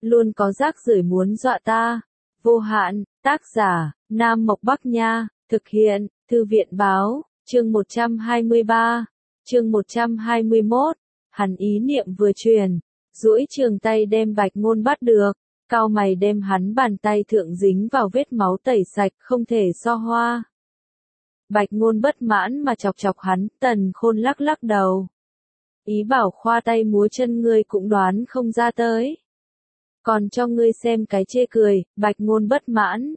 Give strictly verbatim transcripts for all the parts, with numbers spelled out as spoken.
luôn có rác rưởi muốn dọa ta. Vô hạn, tác giả, Nam Mộc Bắc Nha, thực hiện, Thư viện Báo, chương một trăm hai mươi ba, chương một trăm hai mươi mốt, hắn ý niệm vừa truyền, duỗi trường tay đem Bạch Ngôn bắt được, cau mày đem hắn bàn tay thượng dính vào vết máu tẩy sạch, không thể so hoa. Bạch Ngôn bất mãn mà chọc chọc hắn, Tần Khôn lắc lắc đầu. Ý bảo khoa tay múa chân ngươi cũng đoán không ra tới. Còn cho ngươi xem cái chê cười, Bạch Ngôn bất mãn.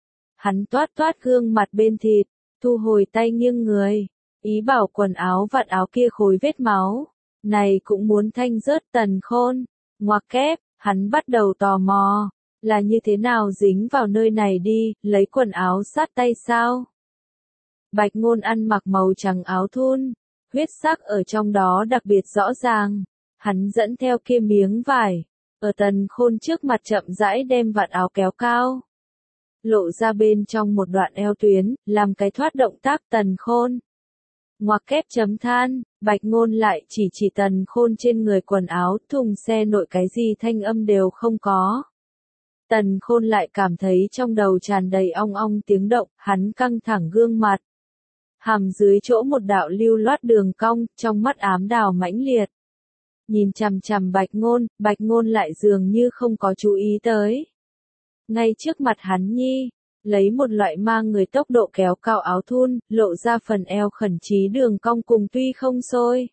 Hắn toát toát gương mặt bên thịt, thu hồi tay nghiêng người, ý bảo quần áo vạt áo kia khối vết máu. Này cũng muốn thanh rớt. Tần Khôn, ngoặc kép, hắn bắt đầu tò mò, là như thế nào dính vào nơi này đi, lấy quần áo sát tay sao? Bạch Ngôn ăn mặc màu trắng áo thun, huyết sắc ở trong đó đặc biệt rõ ràng. Hắn dẫn theo kia miếng vải, ở Tần Khôn trước mặt chậm rãi đem vạt áo kéo cao, lộ ra bên trong một đoạn eo tuyến, làm cái thoát động tác. Tần Khôn, ngoặc kép chấm than, Bạch Ngôn lại chỉ chỉ Tần Khôn trên người quần áo, thùng xe nội cái gì thanh âm đều không có. Tần Khôn lại cảm thấy trong đầu tràn đầy ong ong tiếng động, hắn căng thẳng gương mặt. Hàm dưới chỗ một đạo lưu loát đường cong, trong mắt ám đào mãnh liệt. Nhìn chằm chằm Bạch Ngôn, Bạch Ngôn lại dường như không có chú ý tới. Ngay trước mặt hắn nhi, lấy một loại mang người tốc độ kéo cao áo thun, lộ ra phần eo khẩn trí đường cong cùng tuy không sôi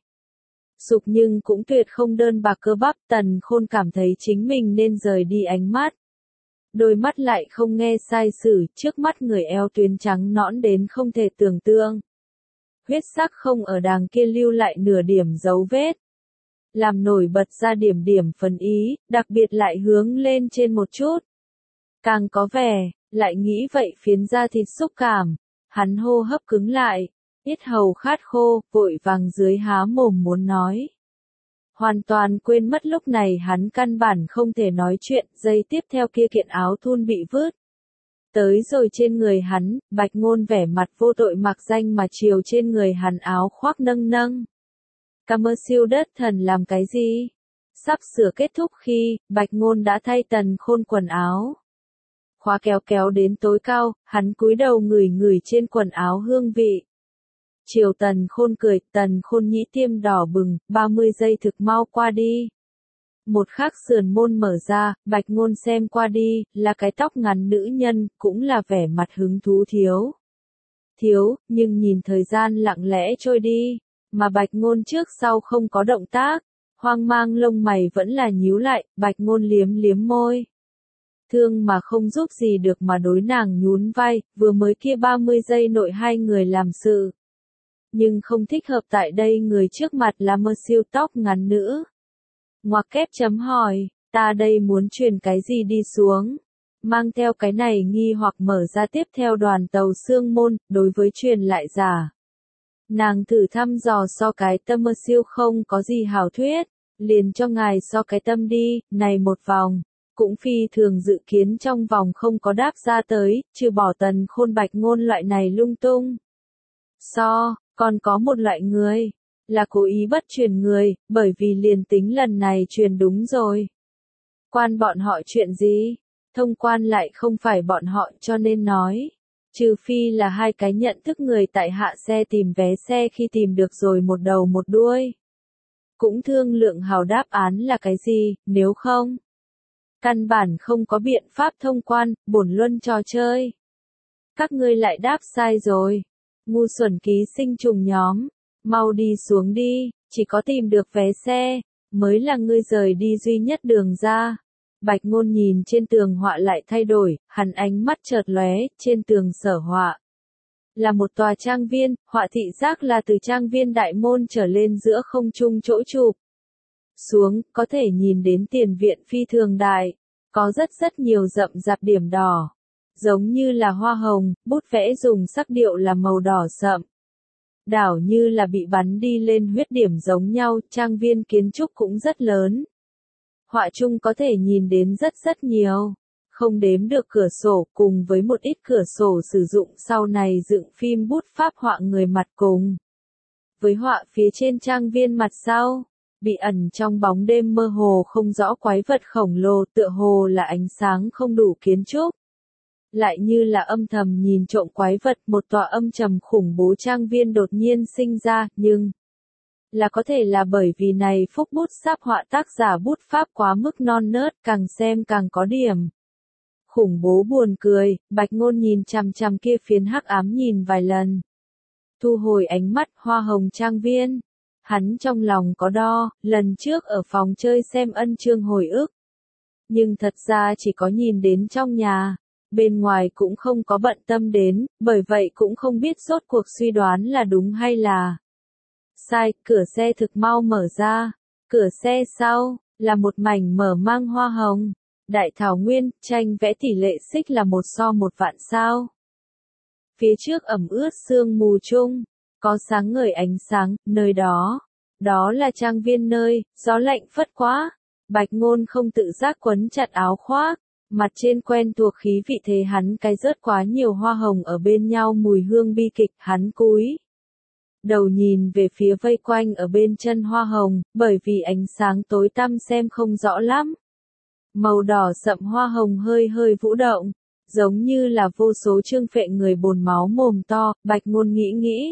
sục nhưng cũng tuyệt không đơn bạc cơ bắp. Tần Khôn cảm thấy chính mình nên rời đi ánh mắt. Đôi mắt lại không nghe sai sử, trước mắt người eo tuyến trắng nõn đến không thể tưởng tượng. Huyết sắc không ở đàng kia lưu lại nửa điểm dấu vết. Làm nổi bật ra điểm điểm phần ý, đặc biệt lại hướng lên trên một chút. Càng có vẻ, lại nghĩ vậy phiến da thịt xúc cảm. Hắn hô hấp cứng lại, yết hầu khát khô, vội vàng dưới há mồm muốn nói. Hoàn toàn quên mất lúc này hắn căn bản không thể nói chuyện, giây tiếp theo kia kiện áo thun bị vứt. Tới rồi trên người hắn, Bạch Ngôn vẻ mặt vô tội mặc danh mà chiều trên người hắn áo khoác nâng nâng. Camơ siêu đất thần làm cái gì? Sắp sửa kết thúc khi, Bạch Ngôn đã thay Tần Khôn quần áo. Khóa kéo kéo đến tối cao, hắn cúi đầu ngửi ngửi trên quần áo hương vị. Chiều Tần Khôn cười, Tần Khôn nhĩ tiêm đỏ bừng, ba mươi giây thực mau qua đi. Một khắc sườn môn mở ra, Bạch Ngôn xem qua đi, là cái tóc ngắn nữ nhân, cũng là vẻ mặt hứng thú thiếu. Thiếu, nhưng nhìn thời gian lặng lẽ trôi đi, mà Bạch Ngôn trước sau không có động tác, hoang mang lông mày vẫn là nhíu lại. Bạch Ngôn liếm liếm môi. Thương mà không giúp gì được mà đối nàng nhún vai, vừa mới kia ba mươi giây nội hai người làm sự. Nhưng không thích hợp tại đây, người trước mặt là mơ siêu tóc ngắn nữ. Ngoặc kép chấm hỏi, ta đây muốn truyền cái gì đi xuống? Mang theo cái này nghi hoặc mở ra tiếp theo đoàn tàu xương môn, đối với truyền lại giả. Nàng thử thăm dò so cái tâm mơ siêu không có gì hảo thuyết, liền cho ngài so cái tâm đi, này một vòng. Cũng phi thường dự kiến trong vòng không có đáp ra tới, trừ bỏ Tần Khôn Bạch Ngôn loại này lung tung. So, còn có một loại người, là cố ý bất truyền người, bởi vì liền tính lần này truyền đúng rồi. Quan bọn họ chuyện gì? Thông quan lại không phải bọn họ cho nên nói. Trừ phi là hai cái nhận thức người tại hạ xe tìm vé xe khi tìm được rồi một đầu một đuôi. Cũng thương lượng hào đáp án là cái gì, nếu không. Căn bản không có biện pháp thông quan, bổn luân trò chơi. Các ngươi lại đáp sai rồi. Ngu xuẩn ký sinh trùng nhóm. Mau đi xuống đi, chỉ có tìm được vé xe, mới là ngươi rời đi duy nhất đường ra. Bạch Ngôn nhìn trên tường họa lại thay đổi, hắn ánh mắt chợt lóe, trên tường sở họa. Là một tòa trang viên, họa thị giác là từ trang viên đại môn trở lên giữa không trung chỗ chụp. Xuống, có thể nhìn đến tiền viện phi thường đại, có rất rất nhiều rậm rạp điểm đỏ. Giống như là hoa hồng, bút vẽ dùng sắc điệu là màu đỏ sậm. Đảo như là bị bắn đi lên huyết điểm giống nhau, trang viên kiến trúc cũng rất lớn. Họa chung có thể nhìn đến rất rất nhiều, không đếm được cửa sổ cùng với một ít cửa sổ sử dụng sau này dựng phim bút pháp họa người mặt cùng. Với họa phía trên trang viên mặt sau, bị ẩn trong bóng đêm mơ hồ không rõ quái vật khổng lồ tựa hồ là ánh sáng không đủ kiến trúc. Lại như là âm thầm nhìn trộm quái vật, một tòa âm trầm khủng bố trang viên đột nhiên sinh ra, nhưng là có thể là bởi vì này phúc bút sáp họa tác giả bút pháp quá mức non nớt, càng xem càng có điểm. Khủng bố buồn cười, Bạch Ngôn nhìn chằm chằm kia phiến hắc ám nhìn vài lần. Thu hồi ánh mắt, hoa hồng trang viên. Hắn trong lòng có đo, lần trước ở phòng chơi xem ân chương hồi ức. Nhưng thật ra chỉ có nhìn đến trong nhà, bên ngoài cũng không có bận tâm đến, bởi vậy cũng không biết rốt cuộc suy đoán là đúng hay là sai. Cửa xe thực mau mở ra, cửa xe sau, là một mảnh mở mang hoa hồng. Đại thảo nguyên, tranh vẽ tỷ lệ xích là một so một vạn sao. Phía trước ẩm ướt sương mù chung, có sáng ngời ánh sáng, nơi đó. Đó là trang viên nơi, gió lạnh phất quá. Bạch Ngôn không tự giác quấn chặt áo khoác, mặt trên quen thuộc khí vị thế hắn cái rớt quá nhiều hoa hồng ở bên nhau mùi hương bi kịch, hắn cúi đầu nhìn về phía vây quanh ở bên chân hoa hồng, bởi vì ánh sáng tối tăm xem không rõ lắm. Màu đỏ sậm hoa hồng hơi hơi vũ động, giống như là vô số trương phệ người bồn máu mồm to. Bạch Ngôn nghĩ nghĩ,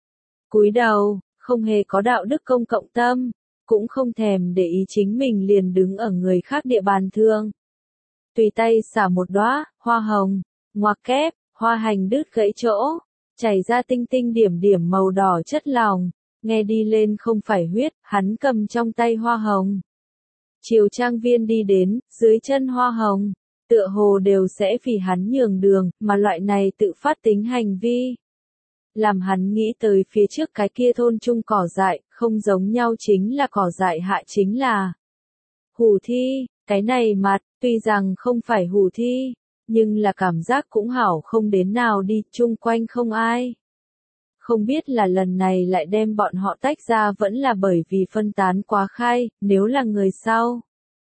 cúi đầu, không hề có đạo đức công cộng tâm, cũng không thèm để ý chính mình liền đứng ở người khác địa bàn thương. Tùy tay xả một đóa hoa hồng, ngoặc kép, hoa hành đứt gãy chỗ, chảy ra tinh tinh điểm điểm màu đỏ chất lỏng, nghe đi lên không phải huyết. Hắn cầm trong tay hoa hồng, chiều trang viên đi đến, dưới chân hoa hồng, tựa hồ đều sẽ vì hắn nhường đường, mà loại này tự phát tính hành vi. Làm hắn nghĩ tới phía trước cái kia thôn trung cỏ dại, không giống nhau chính là cỏ dại hạ chính là hủ thi, cái này mặt, tuy rằng không phải hủ thi, nhưng là cảm giác cũng hảo không đến nào đi, chung quanh không ai. Không biết là lần này lại đem bọn họ tách ra vẫn là bởi vì phân tán quá khai, nếu là người sau.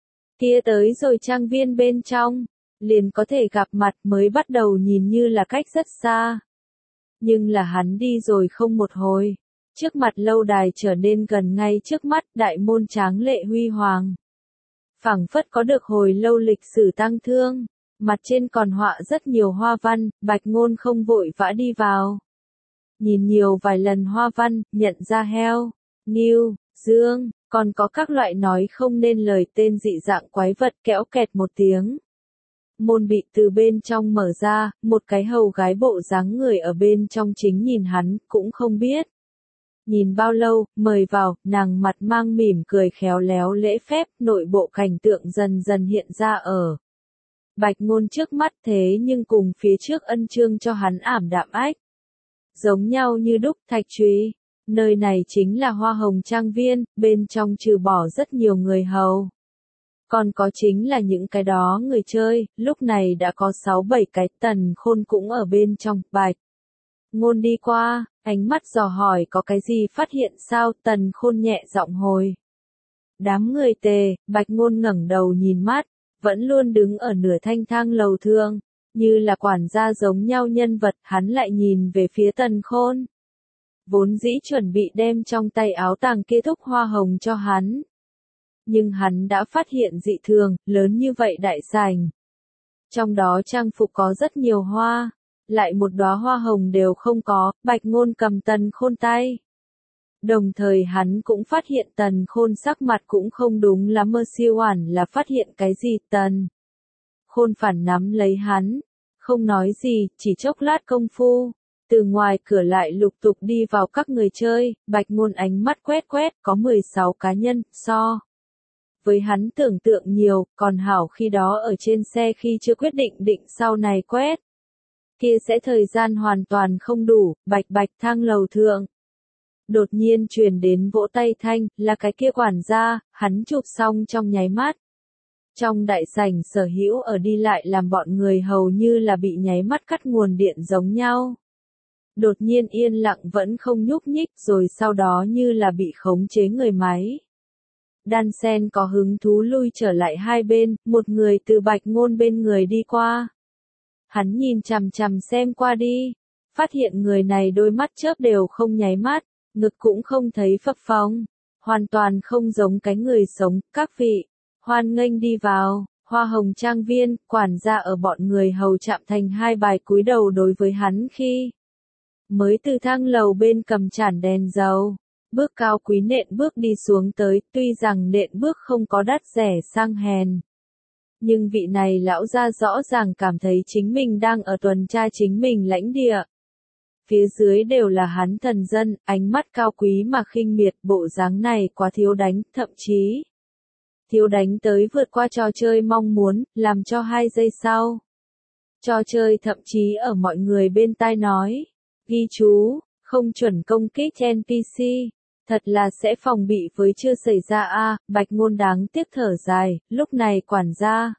Kia tới rồi trang viên bên trong, liền có thể gặp mặt mới bắt đầu nhìn như là cách rất xa. Nhưng là hắn đi rồi không một hồi, trước mặt lâu đài trở nên gần ngay trước mắt, đại môn tráng lệ huy hoàng. Phảng phất có được hồi lâu lịch sử tang thương, mặt trên còn họa rất nhiều hoa văn. Bạch Ngôn không vội vã đi vào. Nhìn nhiều vài lần hoa văn, nhận ra heo, ngưu, dương, còn có các loại nói không nên lời tên dị dạng quái vật. Kéo kẹt một tiếng, môn bị từ bên trong mở ra, một cái hầu gái bộ dáng người ở bên trong chính nhìn hắn, cũng không biết nhìn bao lâu, mời vào. Nàng mặt mang mỉm cười khéo léo lễ phép, nội bộ cảnh tượng dần dần hiện ra ở Bạch Ngôn trước mắt, thế nhưng cùng phía trước ân chương cho hắn ảm đạm ách. Giống nhau như đúc. Thạch Trùy, nơi này chính là hoa hồng trang viên, bên trong trừ bỏ rất nhiều người hầu, còn có chính là những cái đó người chơi. Lúc này đã có sáu bảy cái. Tần Khôn cũng ở bên trong. Bạch Ngôn đi qua, ánh mắt dò hỏi có cái gì phát hiện sao. Tần Khôn nhẹ giọng hồi đám người tề. Bạch Ngôn ngẩng đầu nhìn mắt, vẫn luôn đứng ở nửa thanh thang lầu thương, như là quản gia giống nhau nhân vật. Hắn lại nhìn về phía Tần Khôn, vốn dĩ chuẩn bị đem trong tay áo tàng kia thúc hoa hồng cho hắn. Nhưng hắn đã phát hiện dị thường, lớn như vậy đại sảnh. Trong đó trang phục có rất nhiều hoa, lại một đóa hoa hồng đều không có. Bạch Ngôn cầm Tần Khôn tay. Đồng thời hắn cũng phát hiện Tần Khôn sắc mặt cũng không đúng lắm. Mơ siêu oản là phát hiện cái gì. Tần Khôn phản nắm lấy hắn, không nói gì, chỉ chốc lát công phu. Từ ngoài cửa lại lục tục đi vào các người chơi. Bạch Ngôn ánh mắt quét quét, có mười sáu cá nhân, so với hắn tưởng tượng nhiều. Còn hảo khi đó ở trên xe khi chưa quyết định định sau này quét, kia sẽ thời gian hoàn toàn không đủ. Bạch bạch thang lầu thượng, đột nhiên truyền đến vỗ tay thanh, là cái kia quản gia. Hắn chụp xong trong nháy mắt, trong đại sảnh sở hữu ở đi lại làm bọn người hầu như là bị nháy mắt cắt nguồn điện giống nhau. Đột nhiên yên lặng vẫn không nhúc nhích, rồi sau đó như là bị khống chế người máy. Đan sen có hứng thú lui trở lại hai bên, một người từ Bạch Ngôn bên người đi qua. Hắn nhìn chằm chằm xem qua đi, phát hiện người này đôi mắt chớp đều không nháy mắt, ngực cũng không thấy phập phồng, hoàn toàn không giống cái người sống, các vị, hoan nghênh đi vào. Hoa Hồng Trang Viên, quản gia ở bọn người hầu chạm thành hai bài cúi đầu đối với hắn khi mới từ thang lầu bên cầm chản đèn dầu, bước cao quý nện bước đi xuống tới, tuy rằng nện bước không có đắt rẻ sang hèn. Nhưng vị này lão gia rõ ràng cảm thấy chính mình đang ở tuần tra chính mình lãnh địa. Phía dưới đều là hắn thần dân, ánh mắt cao quý mà khinh miệt, bộ dáng này quá thiếu đánh, thậm chí thiếu đánh tới vượt qua trò chơi mong muốn, làm cho hai giây sau. Trò chơi thậm chí ở mọi người bên tai nói, ghi chú, không chuẩn công kích en pê xê, thật là sẽ phòng bị với chưa xảy ra a. Bạch Ngôn đáng tiếc thở dài, lúc này quản gia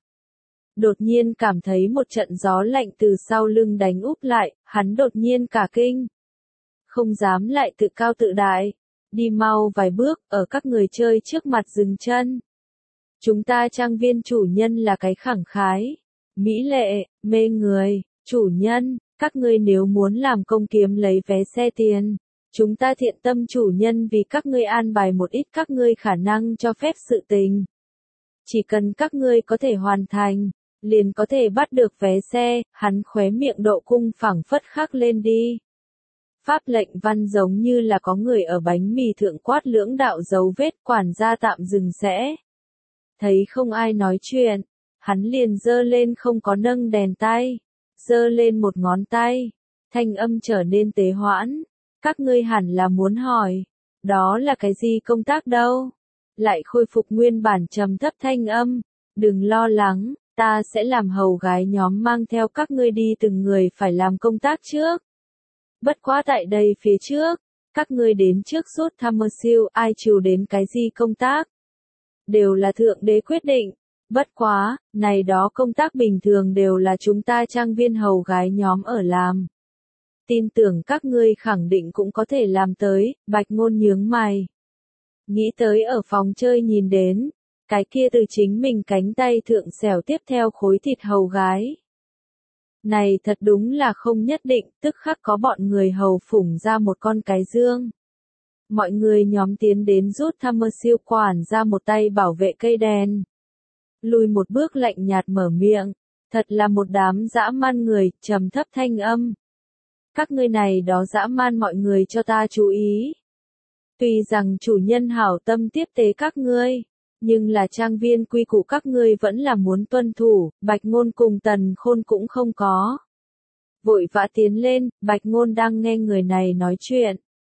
đột nhiên cảm thấy một trận gió lạnh từ sau lưng đánh úp lại, hắn đột nhiên cả kinh. Không dám lại tự cao tự đại, đi mau vài bước, ở các người chơi trước mặt dừng chân. Chúng ta Trang Viên chủ nhân là cái khẳng khái, mỹ lệ, mê người, chủ nhân, các ngươi nếu muốn làm công kiếm lấy vé xe tiền, chúng ta thiện tâm chủ nhân vì các ngươi an bài một ít các ngươi khả năng cho phép sự tình. Chỉ cần các ngươi có thể hoàn thành, liền có thể bắt được vé xe, hắn khóe miệng độ cung phẳng phất khắc lên đi. Pháp lệnh văn giống như là có người ở bánh mì thượng quát lưỡng đạo dấu vết, quản gia tạm dừng sẽ. Thấy không ai nói chuyện, hắn liền giơ lên không có nâng đèn tay, giơ lên một ngón tay, thanh âm trở nên tế hoãn. Các ngươi hẳn là muốn hỏi, đó là cái gì công tác đâu? Lại khôi phục nguyên bản trầm thấp thanh âm, đừng lo lắng, ta sẽ làm hầu gái nhóm mang theo các ngươi đi từng người phải làm công tác trước. Bất quá tại đây phía trước, các ngươi đến trước suốt Summerfield, ai chịu đến cái gì công tác? Đều là thượng đế quyết định. Bất quá, này đó công tác bình thường đều là chúng ta Trang Viên hầu gái nhóm ở làm. Tin tưởng các ngươi khẳng định cũng có thể làm tới, Bạch Ngôn nhướng mày. Nghĩ tới ở phòng chơi nhìn đến, cái kia từ chính mình cánh tay thượng xẻo tiếp theo khối thịt hầu gái. Này thật đúng là không nhất định, tức khắc có bọn người hầu phủng ra một con cái dương. Mọi người nhóm tiến đến rút Summerfield quản ra một tay bảo vệ cây đèn. Lùi một bước lạnh nhạt mở miệng, thật là một đám dã man người, trầm thấp thanh âm. Các ngươi này đó dã man mọi người cho ta chú ý. Tuy rằng chủ nhân hảo tâm tiếp tế các ngươi, nhưng là Trang Viên quy củ các ngươi vẫn là muốn tuân thủ, Bạch Ngôn cùng Tần Khôn cũng không có. Vội vã tiến lên, Bạch Ngôn đang nghe người này nói chuyện.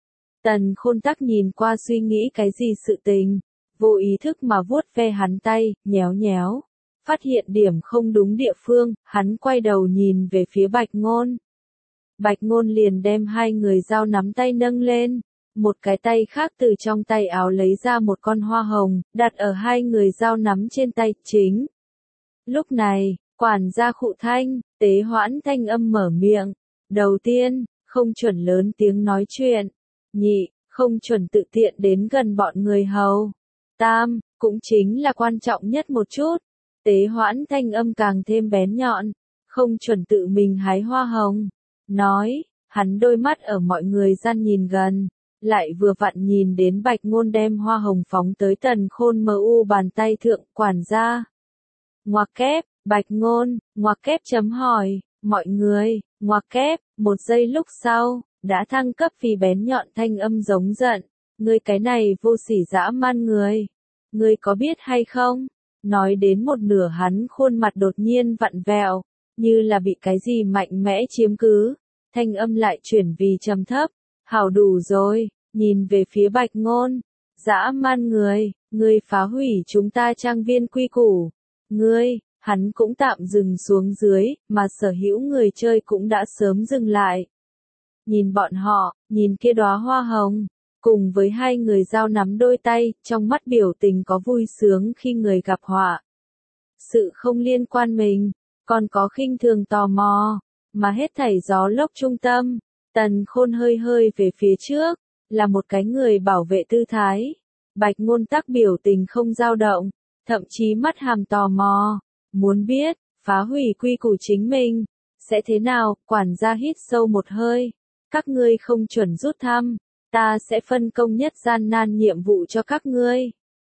Tần Khôn tắc nhìn qua suy nghĩ cái gì sự tình, vô ý thức mà vuốt ve hắn tay, nhéo nhéo. Phát hiện điểm không đúng địa phương, hắn quay đầu nhìn về phía Bạch Ngôn. Bạch Ngôn liền đem hai người dao nắm tay nâng lên, một cái tay khác từ trong tay áo lấy ra một con hoa hồng, đặt ở hai người dao nắm trên tay chính. Lúc này, quản gia Khụ Thanh, tế hoãn thanh âm mở miệng. Đầu tiên, không chuẩn lớn tiếng nói chuyện. Nhị, không chuẩn tự tiện đến gần bọn người hầu. Tam, cũng chính là quan trọng nhất một chút. Tế hoãn thanh âm càng thêm bén nhọn. Không chuẩn tự mình hái hoa hồng. Nói, hắn đôi mắt ở mọi người gian nhìn gần. Lại vừa vặn nhìn đến Bạch Ngôn đem hoa hồng phóng tới Tần Khôn mờ u bàn tay thượng, quản gia. Ngoặc kép, Bạch Ngôn, ngoặc kép chấm hỏi, mọi người, ngoặc kép, một giây lúc sau, đã thăng cấp vì bén nhọn thanh âm giống giận, ngươi cái này vô sỉ dã man người, ngươi có biết hay không? Nói đến một nửa hắn khuôn mặt đột nhiên vặn vẹo, như là bị cái gì mạnh mẽ chiếm cứ, thanh âm lại chuyển vì trầm thấp. Hảo đủ rồi, nhìn về phía Bạch Ngôn, dã man người, ngươi phá hủy chúng ta Trang Viên quy củ, ngươi, hắn cũng tạm dừng xuống dưới, mà sở hữu người chơi cũng đã sớm dừng lại. Nhìn bọn họ, nhìn kia đóa hoa hồng, cùng với hai người dao nắm đôi tay, trong mắt biểu tình có vui sướng khi người gặp họa. Sự không liên quan mình, còn có khinh thường tò mò, mà hết thảy gió lốc trung tâm. Tần Khôn hơi hơi về phía trước, là một cái người bảo vệ tư thái. Bạch Ngôn tắc biểu tình không dao động, thậm chí mắt hàm tò mò, muốn biết, phá hủy quy củ chính mình, sẽ thế nào? Quản gia hít sâu một hơi, các ngươi không chuẩn rút thăm, ta sẽ phân công nhất gian nan nhiệm vụ cho các ngươi.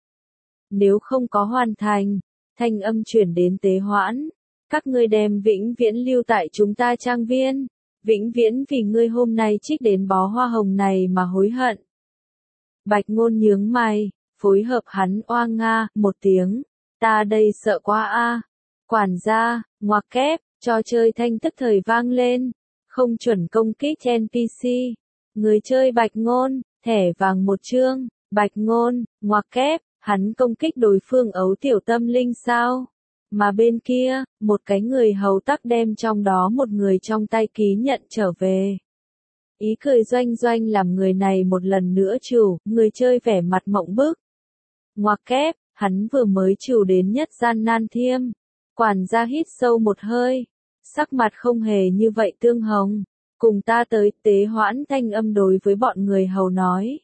Nếu không có hoàn thành, thanh âm chuyển đến Tế Hoãn, các ngươi đem vĩnh viễn lưu tại chúng ta trang viên, vĩnh viễn vì ngươi hôm nay trích đến bó hoa hồng này mà hối hận. Bạch Ngôn nhướng mày, phối hợp hắn oa nga, một tiếng, ta đây sợ quá a. Quản gia, ngoặc kép, trò chơi thanh tức thời vang lên, không chuẩn công kích en pê xê. Người chơi Bạch Ngôn, thẻ vàng một chương, Bạch Ngôn, ngoặc kép, hắn công kích đối phương ấu tiểu tâm linh sao? Mà bên kia, một cái người hầu tắc đem trong đó một người trong tay ký nhận trở về. Ý cười doanh doanh làm người này một lần nữa chủ, người chơi vẻ mặt mộng bức. Ngoặc kép, hắn vừa mới chủ đến nhất gian nan thiêm. Quản gia hít sâu một hơi, sắc mặt không hề như vậy tương hồng. Cùng ta tới. Tế Hoãn thanh âm đối với bọn người hầu nói.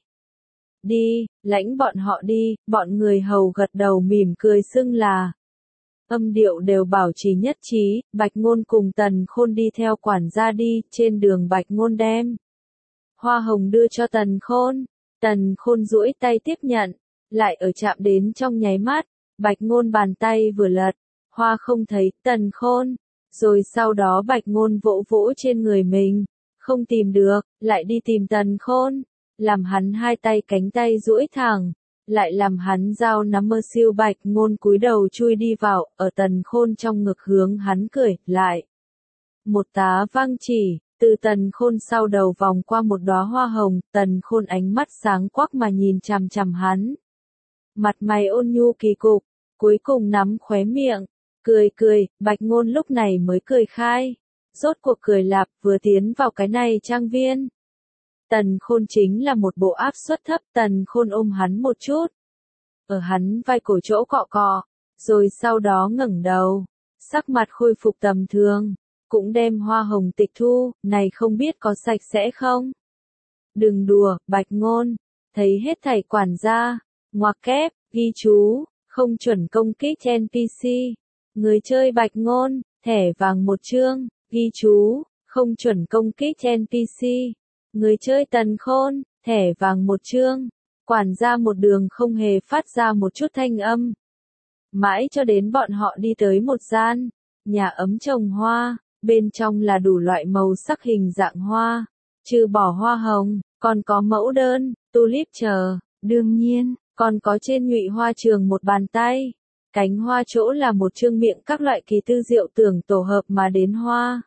Đi, lãnh bọn họ đi. Bọn người hầu gật đầu mỉm cười xưng là. Âm điệu đều bảo trì nhất trí. Bạch Ngôn cùng Tần Khôn đi theo quản gia đi. Trên đường Bạch Ngôn đem hoa hồng đưa cho Tần Khôn. Tần Khôn duỗi tay tiếp nhận, lại ở chạm đến trong nháy mắt. Bạch Ngôn bàn tay vừa lật, hoa không thấy. Tần Khôn, rồi sau đó Bạch Ngôn vỗ vỗ trên người mình, không tìm được, lại đi tìm Tần Khôn, làm hắn hai tay cánh tay duỗi thẳng, lại làm hắn dao nắm mơ siêu. Bạch Ngôn cúi đầu chui đi vào, ở Tần Khôn trong ngực hướng hắn cười, lại. Một tá vang chỉ, từ Tần Khôn sau đầu vòng qua một đóa hoa hồng, Tần Khôn ánh mắt sáng quắc mà nhìn chằm chằm hắn. Mặt mày ôn nhu kỳ cục, cuối cùng nắm khóe miệng, cười cười. Bạch Ngôn lúc này mới cười khai. Rốt cuộc cười lạp, vừa tiến vào cái này trang viên. Tần Khôn chính là một bộ áp suất thấp. Tần Khôn ôm hắn một chút, ở hắn vai cổ chỗ cọ cọ, rồi sau đó ngẩng đầu, sắc mặt khôi phục tầm thường, cũng đem hoa hồng tịch thu, này không biết có sạch sẽ không? Đừng đùa. Bạch Ngôn, thấy hết thảy quản gia, ngoặc kép, ghi chú, không chuẩn công kích en pê xê. Người chơi Bạch Ngôn, thẻ vàng một chương, ghi chú, không chuẩn công kích en pê xê. Người chơi Tần Khôn, thẻ vàng một chương. Quản gia một đường không hề phát ra một chút thanh âm. Mãi cho đến bọn họ đi tới một gian nhà ấm trồng hoa, bên trong là đủ loại màu sắc hình dạng hoa, trừ bỏ hoa hồng, còn có mẫu đơn, tulip chờ, đương nhiên, còn có trên nhụy hoa trường một bàn tay. Cánh hoa chỗ là một chương miệng các loại kỳ tư diệu tưởng tổ hợp mà đến hoa.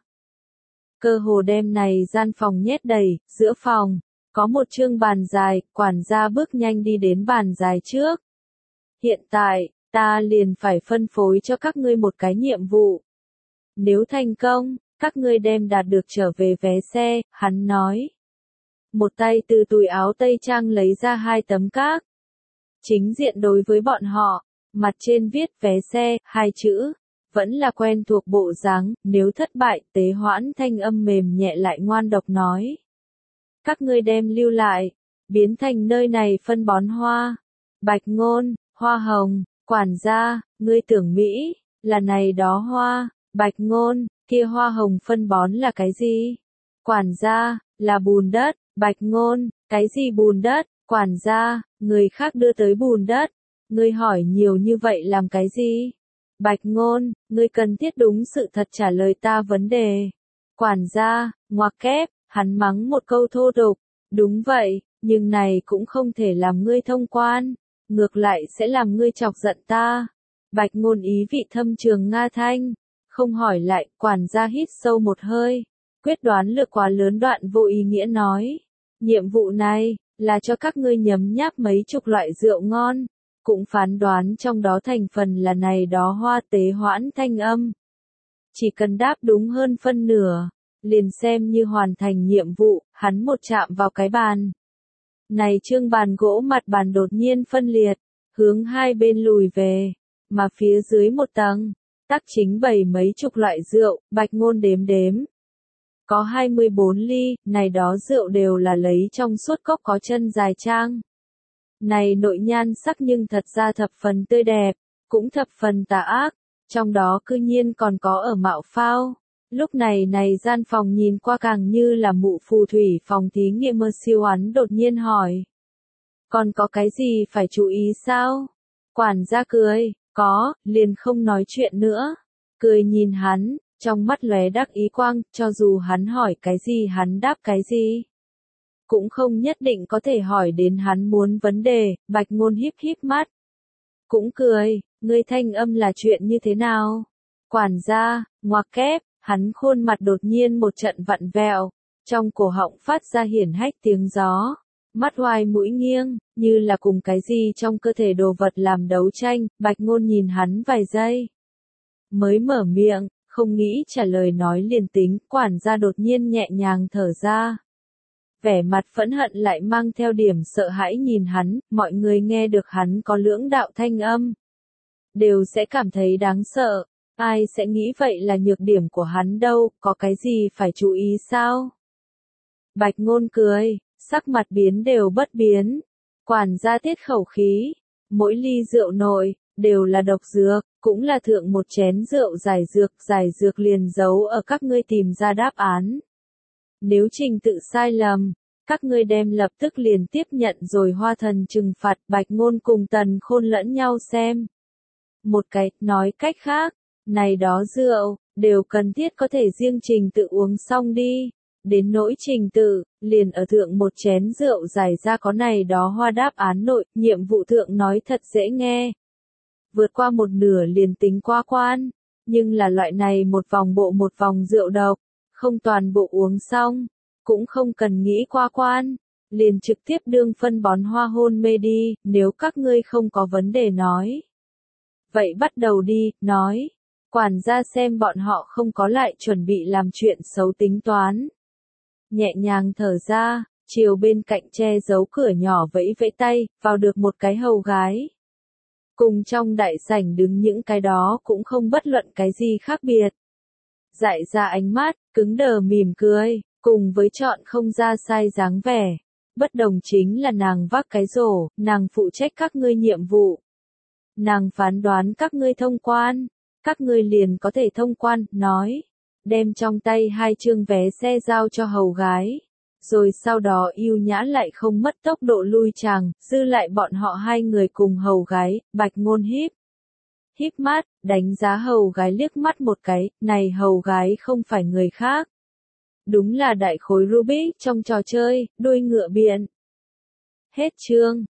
Cơ hồ đem này gian phòng nhét đầy. Giữa phòng có một chương bàn dài, quản gia bước nhanh đi đến bàn dài trước. Hiện tại, ta liền phải phân phối cho các ngươi một cái nhiệm vụ. Nếu thành công, các ngươi đem đạt được trở về vé xe, hắn nói. Một tay từ túi áo tây trang lấy ra hai tấm các. Chính diện đối với bọn họ, mặt trên viết vé xe, hai chữ. Vẫn là quen thuộc bộ dáng. Nếu thất bại. Tế Hoãn thanh âm mềm nhẹ lại ngoan độc nói. Các ngươi đem lưu lại, biến thành nơi này phân bón hoa. Bạch Ngôn, hoa hồng. Quản gia, ngươi tưởng Mỹ, là này đó hoa. Bạch Ngôn, kia hoa hồng phân bón là cái gì? Quản gia, là bùn đất. Bạch Ngôn, cái gì bùn đất? Quản gia, người khác đưa tới bùn đất. Ngươi hỏi nhiều như vậy làm cái gì? Bạch Ngôn, ngươi cần thiết đúng sự thật trả lời ta vấn đề. Quản gia, ngoặc kép, hắn mắng một câu thô tục. Đúng vậy, nhưng này cũng không thể làm ngươi thông quan. Ngược lại sẽ làm ngươi chọc giận ta. Bạch Ngôn ý vị thâm trường nga thanh. Không hỏi lại. Quản gia hít sâu một hơi, quyết đoán lược quá lớn đoạn vô ý nghĩa nói. Nhiệm vụ này, là cho các ngươi nhấm nháp mấy chục loại rượu ngon. Cũng phán đoán trong đó thành phần là này đó hoa. Tế Hoãn thanh âm. Chỉ cần đáp đúng hơn phân nửa, liền xem như hoàn thành nhiệm vụ. Hắn một chạm vào cái bàn. Này chương bàn gỗ mặt bàn đột nhiên phân liệt, hướng hai bên lùi về, mà phía dưới một tầng, tắc chính bày mấy chục loại rượu. Bạch Ngôn đếm đếm. Có hai mươi bốn ly, này đó rượu đều là lấy trong suốt cốc có chân dài trang. Này nội nhan sắc nhưng thật ra thập phần tươi đẹp, cũng thập phần tà ác, trong đó cư nhiên còn có ở mạo phao, Lúc này này gian phòng nhìn qua càng như là mụ phù thủy phòng thí nghiệm mơ siêu hắn đột nhiên hỏi. Còn có cái gì phải chú ý sao? Quản gia cười, có, liền không nói chuyện nữa. Cười nhìn hắn, trong mắt lóe đắc ý quang, cho dù hắn hỏi cái gì hắn đáp cái gì. Cũng không nhất định có thể hỏi đến hắn muốn vấn đề, Bạch Ngôn híp híp mắt. Cũng cười, ngươi thanh âm là chuyện như thế nào? Quản gia, ngoặc kép, hắn khuôn mặt đột nhiên một trận vặn vẹo, trong cổ họng phát ra hiển hách tiếng gió. Mắt hoài mũi nghiêng, như là cùng cái gì trong cơ thể đồ vật làm đấu tranh, Bạch Ngôn nhìn hắn vài giây. Mới mở miệng, không nghĩ trả lời nói liền tính, quản gia đột nhiên nhẹ nhàng thở ra. Vẻ mặt phẫn hận lại mang theo điểm sợ hãi nhìn hắn, mọi người nghe được hắn có lưỡng đạo thanh âm. Đều sẽ cảm thấy đáng sợ, ai sẽ nghĩ vậy là nhược điểm của hắn đâu, có cái gì phải chú ý sao? Bạch Ngôn cười, sắc mặt biến đều bất biến. Quản gia tiết khẩu khí, mỗi ly rượu nội, đều là độc dược, cũng là thượng một chén rượu giải dược, giải dược liền giấu ở các ngươi tìm ra đáp án. Nếu trình tự sai lầm, các ngươi đem lập tức liền tiếp nhận rồi hoa thần trừng phạt. Bạch Ngôn cùng Tần Khôn lẫn nhau xem. Một cái, nói cách khác, này đó rượu, đều cần thiết có thể riêng trình tự uống xong đi. Đến nỗi trình tự, liền ở thượng một chén rượu giải ra có này đó hoa đáp án nội, nhiệm vụ thượng nói thật dễ nghe. Vượt qua một nửa liền tính qua quan, nhưng là loại này một vòng bộ một vòng rượu độc, không toàn bộ uống xong, cũng không cần nghĩ qua quan, liền trực tiếp đương phân bón hoa hôn mê đi, nếu các ngươi không có vấn đề nói. Vậy bắt đầu đi, nói. Quản gia xem bọn họ không có lại chuẩn bị làm chuyện xấu tính toán. Nhẹ nhàng thở ra, chiều bên cạnh che giấu cửa nhỏ vẫy vẫy tay, vào được một cái hầu gái. Cùng trong đại sảnh đứng những cái đó cũng không bất luận cái gì khác biệt. Dại ra ánh mắt, cứng đờ mỉm cười, cùng với chọn không ra sai dáng vẻ. Bất đồng chính là nàng vác cái rổ, nàng phụ trách các ngươi nhiệm vụ. Nàng phán đoán các ngươi thông quan, các ngươi liền có thể thông quan, nói. Đem trong tay hai chương vé xe giao cho hầu gái. Rồi sau đó yêu nhã lại không mất tốc độ lui chàng, dư lại bọn họ hai người cùng hầu gái. Bạch Ngôn híp híp mắt, đánh giá hầu gái liếc mắt một cái, này hầu gái không phải người khác. Đúng là đại khối Rubik trong trò chơi, đuôi ngựa biện. Hết chương.